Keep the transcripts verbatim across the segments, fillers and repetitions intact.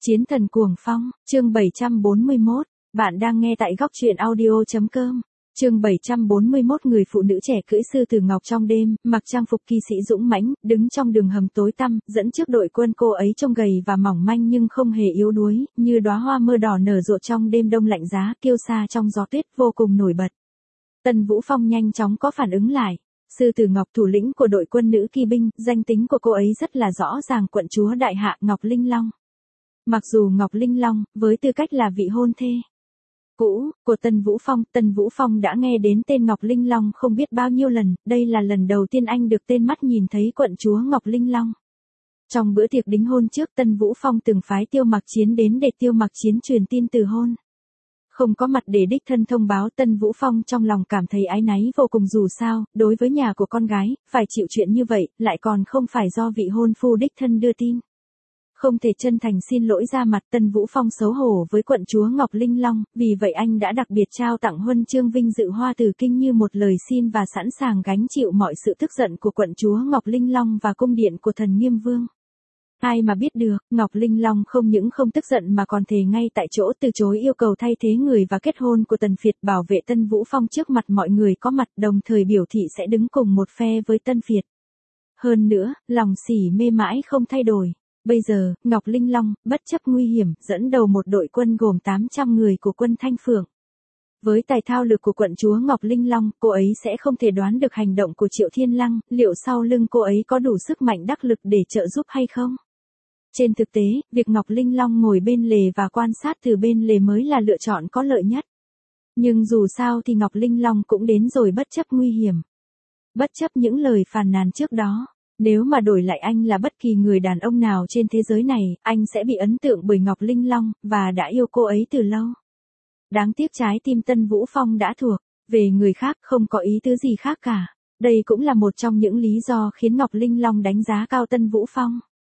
Chiến thần cuồng phong, chương bảy trăm bốn mươi mốt, bạn đang nghe tại góc truyện audio.com. Chương bảy trăm bốn mươi mốt người phụ nữ trẻ cưỡi sư tử ngọc trong đêm, mặc trang phục kỳ sĩ dũng mãnh, đứng trong đường hầm tối tăm, dẫn trước đội quân. Cô ấy trông gầy và mỏng manh nhưng không hề yếu đuối, như đóa hoa mơ đỏ nở rộ trong đêm đông lạnh giá, kiêu sa trong gió tuyết, vô cùng nổi bật. Tân Vũ Phong nhanh chóng có phản ứng lại. Sư tử Ngọc, thủ lĩnh của đội quân nữ kỳ binh, danh tính của cô ấy rất là rõ ràng, quận chúa đại hạ Ngọc Linh Long. Mặc dù Ngọc Linh Long, với tư cách là vị hôn thê cũ của Tân Vũ Phong, Tân Vũ Phong đã nghe đến tên Ngọc Linh Long không biết bao nhiêu lần, đây là lần đầu tiên anh được tên mắt nhìn thấy quận chúa Ngọc Linh Long. Trong bữa tiệc đính hôn trước, Tân Vũ Phong từng phái Tiêu Mặc Chiến đến để Tiêu Mặc Chiến truyền tin từ hôn. Không có mặt để đích thân thông báo, Tân Vũ Phong trong lòng cảm thấy áy náy vô cùng, dù sao, đối với nhà của con gái, phải chịu chuyện như vậy, lại còn không phải do vị hôn phu đích thân đưa tin. Không thể chân thành xin lỗi ra mặt, Tân Vũ Phong xấu hổ với quận chúa Ngọc Linh Long, vì vậy anh đã đặc biệt trao tặng huân chương vinh dự Hoa Tử Kinh như một lời xin và sẵn sàng gánh chịu mọi sự tức giận của quận chúa Ngọc Linh Long và cung điện của thần Nghiêm Vương. Ai mà biết được, Ngọc Linh Long không những không tức giận mà còn thề ngay tại chỗ từ chối yêu cầu thay thế người và kết hôn của Tần Phiệt, bảo vệ Tân Vũ Phong trước mặt mọi người có mặt, đồng thời biểu thị sẽ đứng cùng một phe với Tân Phiệt. Hơn nữa, lòng sỉ mê mãi không thay đổi. Bây giờ, Ngọc Linh Long, bất chấp nguy hiểm, dẫn đầu một đội quân gồm tám trăm người của quân Thanh Phượng. Với tài thao lược của quận chúa Ngọc Linh Long, cô ấy sẽ không thể đoán được hành động của Triệu Thiên Lăng, liệu sau lưng cô ấy có đủ sức mạnh đắc lực để trợ giúp hay không? Trên thực tế, việc Ngọc Linh Long ngồi bên lề và quan sát từ bên lề mới là lựa chọn có lợi nhất. Nhưng dù sao thì Ngọc Linh Long cũng đến rồi, bất chấp nguy hiểm. Bất chấp những lời phàn nàn trước đó. Nếu mà đổi lại anh là bất kỳ người đàn ông nào trên thế giới này, anh sẽ bị ấn tượng bởi Ngọc Linh Long, và đã yêu cô ấy từ lâu. Đáng tiếc trái tim Tân Vũ Phong đã thuộc, về người khác không có ý tứ gì khác cả. Đây cũng là một trong những lý do khiến Ngọc Linh Long đánh giá cao Tân Vũ Phong.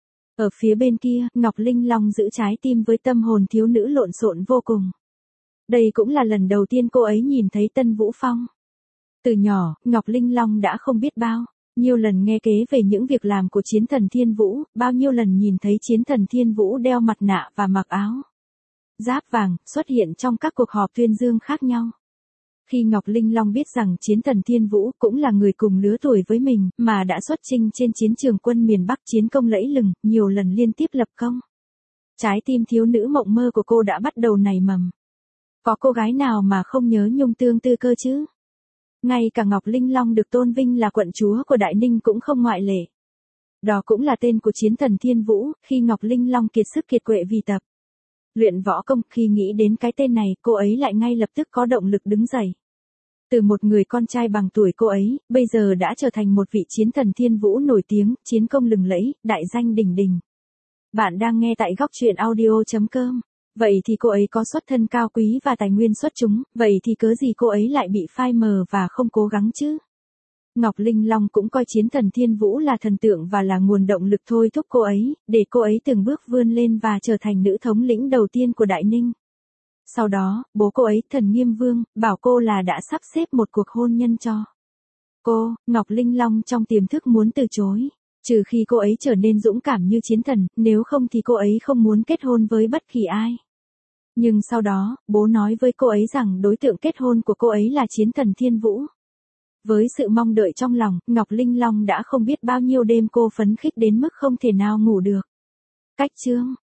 Ở phía bên kia, Ngọc Linh Long giữ trái tim với tâm hồn thiếu nữ lộn xộn vô cùng. Đây cũng là lần đầu tiên cô ấy nhìn thấy Tân Vũ Phong. Từ nhỏ, Ngọc Linh Long đã không biết bao nhiều lần nghe kể về những việc làm của chiến thần Thiên Vũ, bao nhiêu lần nhìn thấy chiến thần Thiên Vũ đeo mặt nạ và mặc áo giáp vàng, xuất hiện trong các cuộc họp tuyên dương khác nhau. Khi Ngọc Linh Long biết rằng chiến thần Thiên Vũ cũng là người cùng lứa tuổi với mình, mà đã xuất chinh trên chiến trường quân miền Bắc, chiến công lẫy lừng, nhiều lần liên tiếp lập công. Trái tim thiếu nữ mộng mơ của cô đã bắt đầu nảy mầm. Có cô gái nào mà không nhớ nhung tương tư cơ chứ? Ngay cả Ngọc Linh Long được tôn vinh là quận chúa của Đại Ninh cũng không ngoại lệ. Đó cũng là tên của chiến thần Thiên Vũ, khi Ngọc Linh Long kiệt sức kiệt quệ vì tập luyện võ công, khi nghĩ đến cái tên này, cô ấy lại ngay lập tức có động lực đứng dậy. Từ một người con trai bằng tuổi cô ấy, bây giờ đã trở thành một vị chiến thần Thiên Vũ nổi tiếng, chiến công lừng lẫy, đại danh đỉnh đỉnh. Bạn đang nghe tại góc truyện audio.com. Vậy thì cô ấy có xuất thân cao quý và tài nguyên xuất chúng, vậy thì cớ gì cô ấy lại bị phai mờ và không cố gắng chứ? Ngọc Linh Long cũng coi chiến thần Thiên Vũ là thần tượng và là nguồn động lực thôi thúc cô ấy, để cô ấy từng bước vươn lên và trở thành nữ thống lĩnh đầu tiên của Đại Ninh. Sau đó, bố cô ấy, thần Nghiêm Vương, bảo cô là đã sắp xếp một cuộc hôn nhân cho cô. Ngọc Linh Long trong tiềm thức muốn từ chối. Trừ khi cô ấy trở nên dũng cảm như chiến thần, nếu không thì cô ấy không muốn kết hôn với bất kỳ ai. Nhưng sau đó, bố nói với cô ấy rằng đối tượng kết hôn của cô ấy là chiến thần Thiên Vũ. Với sự mong đợi trong lòng, Ngọc Linh Long đã không biết bao nhiêu đêm cô phấn khích đến mức không thể nào ngủ được. Cách chương